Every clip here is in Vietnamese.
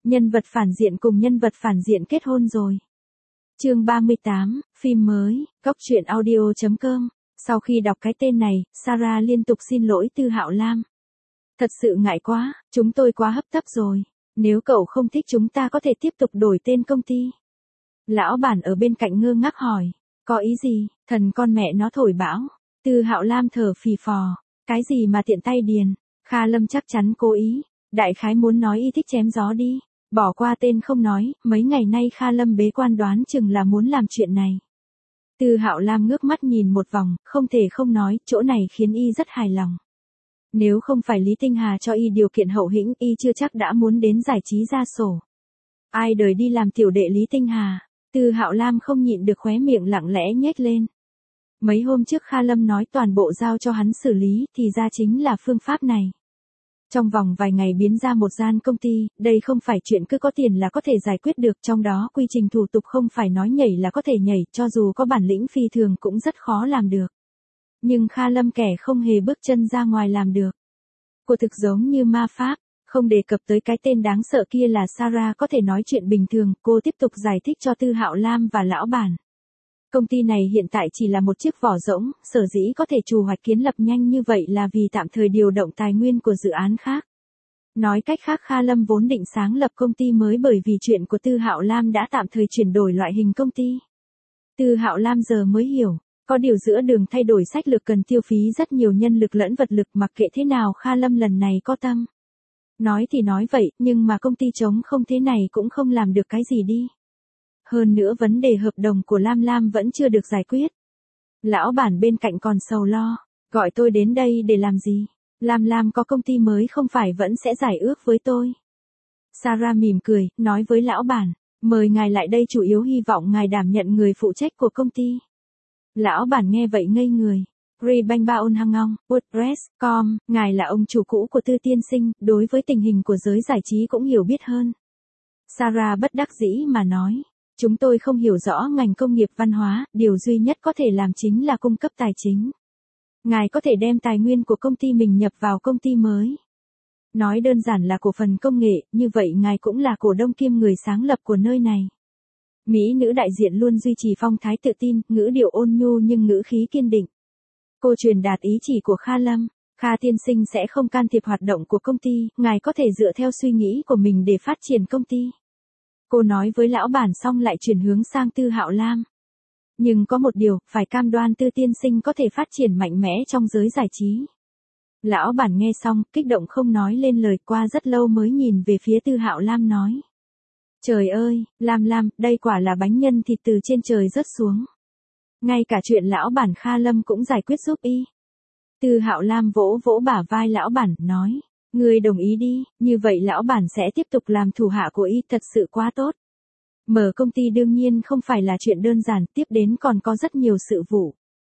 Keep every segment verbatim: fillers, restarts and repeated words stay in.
Nhân vật phản diện cùng nhân vật phản diện kết hôn rồi. Chương ba mươi tám, phim mới, cóc truyện audio chấm com. Sau khi đọc cái tên này, Sarah liên tục xin lỗi Tư Hạo Lam. Thật sự ngại quá, chúng tôi quá hấp tấp rồi. Nếu cậu không thích chúng ta có thể tiếp tục đổi tên công ty. Lão bản ở bên cạnh ngơ ngác hỏi. Có ý gì, thần con mẹ nó thổi bão. Tư Hạo Lam thở phì phò. Cái gì mà tiện tay điền. Kha Lâm chắc chắn cố ý. Đại khái muốn nói y thích chém gió đi. Bỏ qua tên không nói, mấy ngày nay Kha Lâm bế quan đoán chừng là muốn làm chuyện này. Tư Hạo Lam ngước mắt nhìn một vòng, không thể không nói, chỗ này khiến y rất hài lòng. Nếu không phải Lý Tinh Hà cho y điều kiện hậu hĩnh, y chưa chắc đã muốn đến giải trí ra sổ. Ai đời đi làm tiểu đệ Lý Tinh Hà. Tư Hạo Lam không nhịn được khóe miệng lặng lẽ nhếch lên. Mấy hôm trước Kha Lâm nói toàn bộ giao cho hắn xử lý, thì ra chính là phương pháp này. Trong vòng vài ngày biến ra một gian công ty, đây không phải chuyện cứ có tiền là có thể giải quyết được, trong đó quy trình thủ tục không phải nói nhảy là có thể nhảy, cho dù có bản lĩnh phi thường cũng rất khó làm được. Nhưng Kha Lâm kẻ không hề bước chân ra ngoài làm được. Cô thực giống như ma pháp, không đề cập tới cái tên đáng sợ kia là Sarah có thể nói chuyện bình thường, cô tiếp tục giải thích cho Tư Hạo Lam và lão bản. Công ty này hiện tại chỉ là một chiếc vỏ rỗng, sở dĩ có thể trù hoạch kiến lập nhanh như vậy là vì tạm thời điều động tài nguyên của dự án khác. Nói cách khác Kha Lâm vốn định sáng lập công ty mới bởi vì chuyện của Tư Hạo Lam đã tạm thời chuyển đổi loại hình công ty. Tư Hạo Lam giờ mới hiểu, có điều giữa đường thay đổi sách lược cần tiêu phí rất nhiều nhân lực lẫn vật lực, mặc kệ thế nào Kha Lâm lần này có tâm. Nói thì nói vậy, nhưng mà công ty trống không thế này cũng không làm được cái gì đi. Hơn nữa vấn đề hợp đồng của Lam Lam vẫn chưa được giải quyết. Lão bản bên cạnh còn sầu lo, gọi tôi đến đây để làm gì? Lam Lam có công ty mới không phải vẫn sẽ giải ước với tôi. Sarah mỉm cười, nói với lão bản, mời ngài lại đây chủ yếu hy vọng ngài đảm nhận người phụ trách của công ty. Lão bản nghe vậy ngây người. Rebanh Baon Hangong, WordPress chấm com, ngài là ông chủ cũ của Tư tiên sinh, đối với tình hình của giới giải trí cũng hiểu biết hơn. Sarah bất đắc dĩ mà nói. Chúng tôi không hiểu rõ ngành công nghiệp văn hóa, điều duy nhất có thể làm chính là cung cấp tài chính. Ngài có thể đem tài nguyên của công ty mình nhập vào công ty mới. Nói đơn giản là cổ phần công nghệ, như vậy ngài cũng là cổ đông kiêm người sáng lập của nơi này. Mỹ nữ đại diện luôn duy trì phong thái tự tin, ngữ điệu ôn nhu nhưng ngữ khí kiên định. Cô truyền đạt ý chỉ của Kha Lâm. Kha tiên sinh sẽ không can thiệp hoạt động của công ty, ngài có thể dựa theo suy nghĩ của mình để phát triển công ty. Cô nói với lão bản xong lại chuyển hướng sang Tư Hạo Lam. Nhưng có một điều, phải cam đoan Tư tiên sinh có thể phát triển mạnh mẽ trong giới giải trí. Lão bản nghe xong, kích động không nói lên lời, qua rất lâu mới nhìn về phía Tư Hạo Lam nói. Trời ơi, Lam Lam, đây quả là bánh nhân thịt từ trên trời rớt xuống. Ngay cả chuyện lão bản Kha Lâm cũng giải quyết giúp y. Tư Hạo Lam vỗ vỗ bả vai lão bản, nói. Ngươi đồng ý đi, như vậy lão bản sẽ tiếp tục làm thủ hạ của y, thật sự quá tốt. Mở công ty đương nhiên không phải là chuyện đơn giản, tiếp đến còn có rất nhiều sự vụ.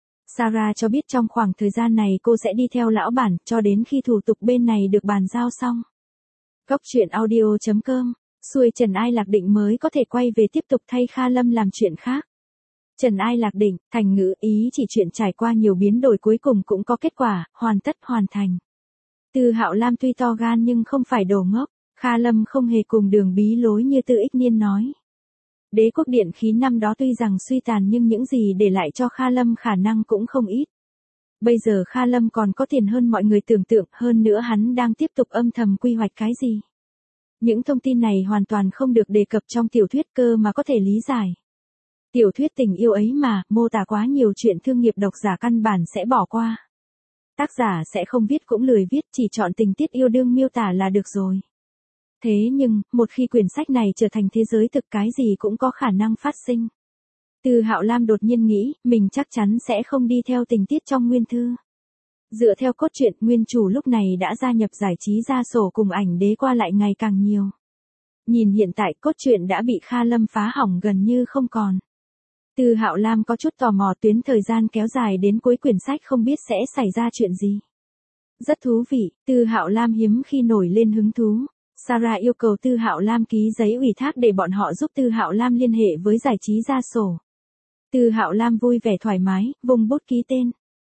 Sarah cho biết trong khoảng thời gian này cô sẽ đi theo lão bản, cho đến khi thủ tục bên này được bàn giao xong. Cóc truyện audio chấm com, xuôi Trần Ai Lạc Định mới có thể quay về tiếp tục thay Kha Lâm làm chuyện khác. Trần Ai Lạc Định, thành ngữ ý chỉ chuyện trải qua nhiều biến đổi cuối cùng cũng có kết quả, hoàn tất hoàn thành. Tư Hạo Lam tuy to gan nhưng không phải đồ ngốc, Kha Lâm không hề cùng đường bí lối như Tư Ích Niên nói. Đế quốc điện khí năm đó tuy rằng suy tàn nhưng những gì để lại cho Kha Lâm khả năng cũng không ít. Bây giờ Kha Lâm còn có tiền hơn mọi người tưởng tượng, hơn nữa hắn đang tiếp tục âm thầm quy hoạch cái gì. Những thông tin này hoàn toàn không được đề cập trong tiểu thuyết cơ mà có thể lý giải. Tiểu thuyết tình yêu ấy mà, mô tả quá nhiều chuyện thương nghiệp độc giả căn bản sẽ bỏ qua. Tác giả sẽ không viết cũng lười viết, chỉ chọn tình tiết yêu đương miêu tả là được rồi. Thế nhưng, một khi quyển sách này trở thành thế giới thực cái gì cũng có khả năng phát sinh. Tư Hạo Lam đột nhiên nghĩ, mình chắc chắn sẽ không đi theo tình tiết trong nguyên thư. Dựa theo cốt truyện, nguyên chủ lúc này đã gia nhập giải trí ra sổ cùng ảnh đế qua lại ngày càng nhiều. Nhìn hiện tại cốt truyện đã bị Kha Lâm phá hỏng gần như không còn. Tư Hạo Lam có chút tò mò tuyến thời gian kéo dài đến cuối quyển sách không biết sẽ xảy ra chuyện gì. Rất thú vị, Tư Hạo Lam hiếm khi nổi lên hứng thú. Sarah yêu cầu Tư Hạo Lam ký giấy ủy thác để bọn họ giúp Tư Hạo Lam liên hệ với giải trí ra sổ. Tư Hạo Lam vui vẻ thoải mái, vùng bút ký tên.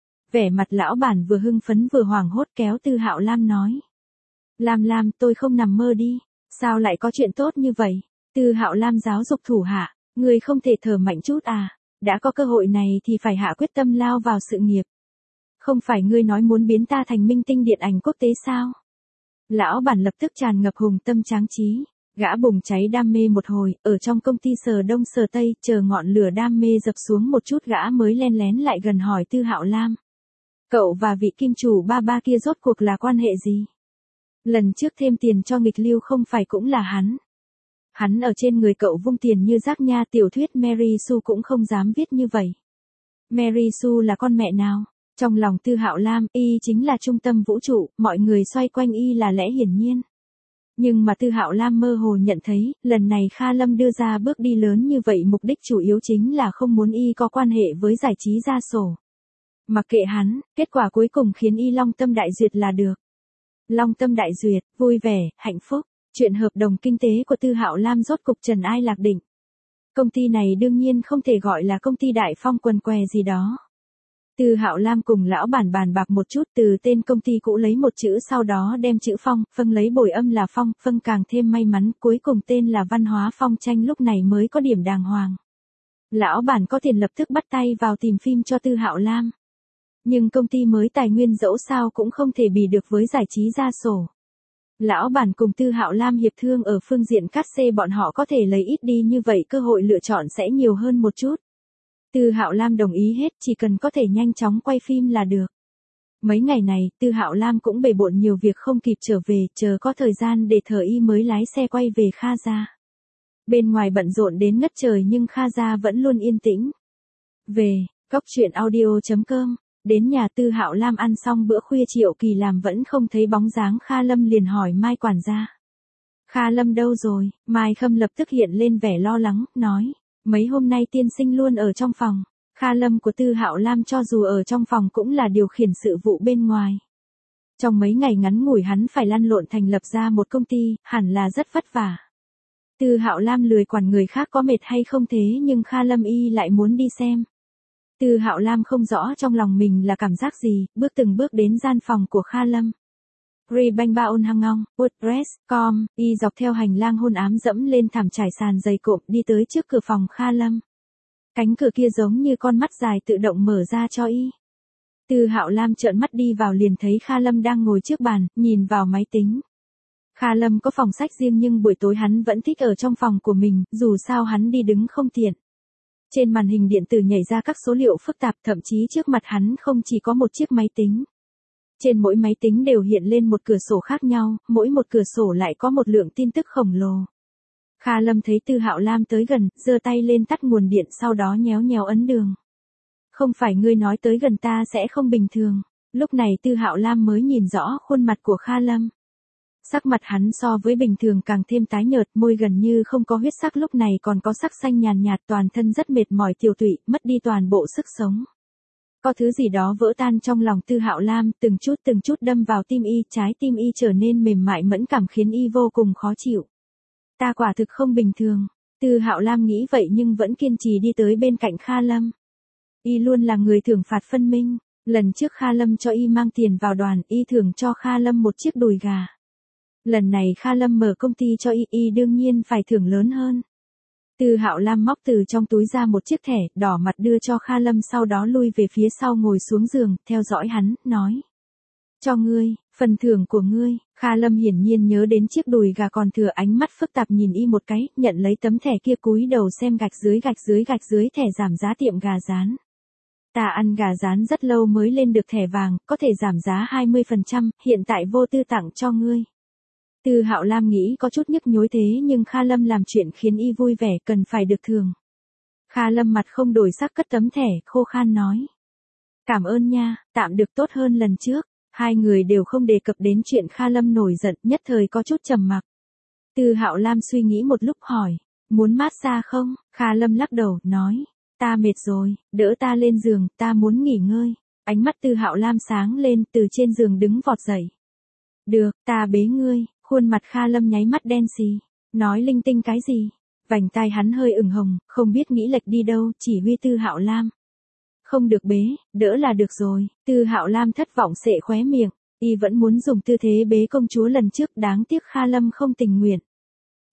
Vẻ mặt lão bản vừa hưng phấn vừa hoảng hốt kéo Tư Hạo Lam nói. Lam Lam, tôi không nằm mơ đi. Sao lại có chuyện tốt như vậy? Tư Hạo Lam giáo dục thủ hạ, ngươi không thể thở mạnh chút à, đã có cơ hội này thì phải hạ quyết tâm lao vào sự nghiệp. Không phải ngươi nói muốn biến ta thành minh tinh điện ảnh quốc tế sao? Lão bản lập tức tràn ngập hùng tâm tráng trí, gã bùng cháy đam mê một hồi, ở trong công ty sờ đông sờ tây, chờ ngọn lửa đam mê dập xuống một chút gã mới len lén lại gần hỏi Tư Hạo Lam. Cậu và vị kim chủ ba ba kia rốt cuộc là quan hệ gì? Lần trước thêm tiền cho nghịch lưu không phải cũng là hắn. Hắn ở trên người cậu vung tiền như rác nha, tiểu thuyết Mary Sue cũng không dám viết như vậy. Mary Sue là con mẹ nào? Trong lòng Tư Hạo Lam, y chính là trung tâm vũ trụ, mọi người xoay quanh y là lẽ hiển nhiên. Nhưng mà Tư Hạo Lam mơ hồ nhận thấy, lần này Kha Lâm đưa ra bước đi lớn như vậy mục đích chủ yếu chính là không muốn y có quan hệ với giải trí gia sổ. Mặc kệ hắn, kết quả cuối cùng khiến y long tâm đại duyệt là được. Long tâm đại duyệt, vui vẻ, hạnh phúc, chuyện hợp đồng kinh tế của Tư Hạo Lam rốt cục trần ai lạc định. Công ty này đương nhiên không thể gọi là công ty đại phong quần què gì đó. Tư Hạo Lam cùng lão bản bàn bạc một chút, từ tên công ty cũ lấy một chữ sau đó đem chữ phong, phân lấy bồi âm là phong, phân càng thêm may mắn, cuối cùng tên là văn hóa phong tranh, lúc này mới có điểm đàng hoàng. Lão bản có tiền lập tức bắt tay vào tìm phim cho Tư Hạo Lam. Nhưng công ty mới tài nguyên dẫu sao cũng không thể bì được với giải trí gia sổ. Lão bản cùng Tư Hạo Lam hiệp thương ở phương diện cát xê, bọn họ có thể lấy ít đi, như vậy cơ hội lựa chọn sẽ nhiều hơn một chút. Tư Hạo Lam đồng ý hết, chỉ cần có thể nhanh chóng quay phim là được. Mấy ngày này, Tư Hạo Lam cũng bề bộn nhiều việc không kịp trở về, chờ có thời gian để thở y mới lái xe quay về Kha gia. Bên ngoài bận rộn đến ngất trời nhưng Kha gia vẫn luôn yên tĩnh. Về, Cóc Truyện Audio chấm com, đến nhà Tư Hạo Lam ăn xong bữa khuya Triệu Kỳ làm vẫn không thấy bóng dáng Kha Lâm, liền hỏi Mai quản gia. Kha Lâm đâu rồi? Mai Khâm lập tức hiện lên vẻ lo lắng, nói. Mấy hôm nay tiên sinh luôn ở trong phòng. Kha Lâm của Tư Hạo Lam cho dù ở trong phòng cũng là điều khiển sự vụ bên ngoài. Trong mấy ngày ngắn ngủi hắn phải lăn lộn thành lập ra một công ty, hẳn là rất vất vả. Tư Hạo Lam lười quản người khác có mệt hay không thế, nhưng Kha Lâm y lại muốn đi xem. Tư Hạo Lam không rõ trong lòng mình là cảm giác gì, bước từng bước đến gian phòng của Kha Lâm. Ri banh ba ôn hăng ngong, WordPress, com, y dọc theo hành lang hôn ám dẫm lên thảm trải sàn dày cộm đi tới trước cửa phòng Kha Lâm. Cánh cửa kia giống như con mắt dài tự động mở ra cho y. Tư Hạo Lam trợn mắt đi vào liền thấy Kha Lâm đang ngồi trước bàn, nhìn vào máy tính. Kha Lâm có phòng sách riêng nhưng buổi tối hắn vẫn thích ở trong phòng của mình, dù sao hắn đi đứng không tiện. Trên màn hình điện tử nhảy ra các số liệu phức tạp, thậm chí trước mặt hắn không chỉ có một chiếc máy tính. Trên mỗi máy tính đều hiện lên một cửa sổ khác nhau, mỗi một cửa sổ lại có một lượng tin tức khổng lồ. Kha Lâm thấy Tư Hạo Lam tới gần, giơ tay lên tắt nguồn điện, sau đó nhéo nhéo ấn đường. Không phải ngươi nói tới gần ta sẽ không bình thường. Lúc này Tư Hạo Lam mới nhìn rõ khuôn mặt của Kha Lâm. Sắc mặt hắn so với bình thường càng thêm tái nhợt, môi gần như không có huyết sắc, lúc này còn có sắc xanh nhàn nhạt, toàn thân rất mệt mỏi tiều tụy, mất đi toàn bộ sức sống. Có thứ gì đó vỡ tan trong lòng Tư Hạo Lam, từng chút từng chút đâm vào tim y, trái tim y trở nên mềm mại mẫn cảm khiến y vô cùng khó chịu. Ta quả thực không bình thường. Tư Hạo Lam nghĩ vậy nhưng vẫn kiên trì đi tới bên cạnh Kha Lâm. Y luôn là người thưởng phạt phân minh. Lần trước Kha Lâm cho y mang tiền vào đoàn, y thưởng cho Kha Lâm một chiếc đùi gà. Lần này Kha Lâm mở công ty cho y, y đương nhiên phải thưởng lớn hơn. Tư Hạo Lam móc từ trong túi ra một chiếc thẻ, đỏ mặt đưa cho Kha Lâm, sau đó lui về phía sau ngồi xuống giường, theo dõi hắn, nói. Cho ngươi, phần thưởng của ngươi. Kha Lâm hiển nhiên nhớ đến chiếc đùi gà còn thừa, ánh mắt phức tạp nhìn y một cái, nhận lấy tấm thẻ kia cúi đầu xem gạch dưới gạch dưới gạch dưới thẻ giảm giá tiệm gà rán. Ta ăn gà rán rất lâu mới lên được thẻ vàng, có thể giảm giá hai mươi phần trăm, hiện tại vô tư tặng cho ngươi. Tư Hạo Lam nghĩ có chút nhức nhối thế nhưng Kha Lâm làm chuyện khiến y vui vẻ, cần phải được thưởng. Kha Lâm mặt không đổi sắc cất tấm thẻ, khô khan nói. Cảm ơn nha, tạm được tốt hơn lần trước. Hai người đều không đề cập đến chuyện Kha Lâm nổi giận, nhất thời có chút trầm mặc. Tư Hạo Lam suy nghĩ một lúc hỏi, muốn massage không? Kha Lâm lắc đầu, nói, ta mệt rồi, đỡ ta lên giường, ta muốn nghỉ ngơi. Ánh mắt Tư Hạo Lam sáng lên, từ trên giường đứng vọt dậy. Được, ta bế ngươi. Khuôn mặt Kha Lâm nháy mắt đen xì, nói linh tinh cái gì? Vành tai hắn hơi ửng hồng, không biết nghĩ lệch đi đâu, chỉ huy Tư Hạo Lam. Không được bế, đỡ là được rồi. Tư Hạo Lam thất vọng xệ khóe miệng, y vẫn muốn dùng tư thế bế công chúa lần trước, đáng tiếc Kha Lâm không tình nguyện.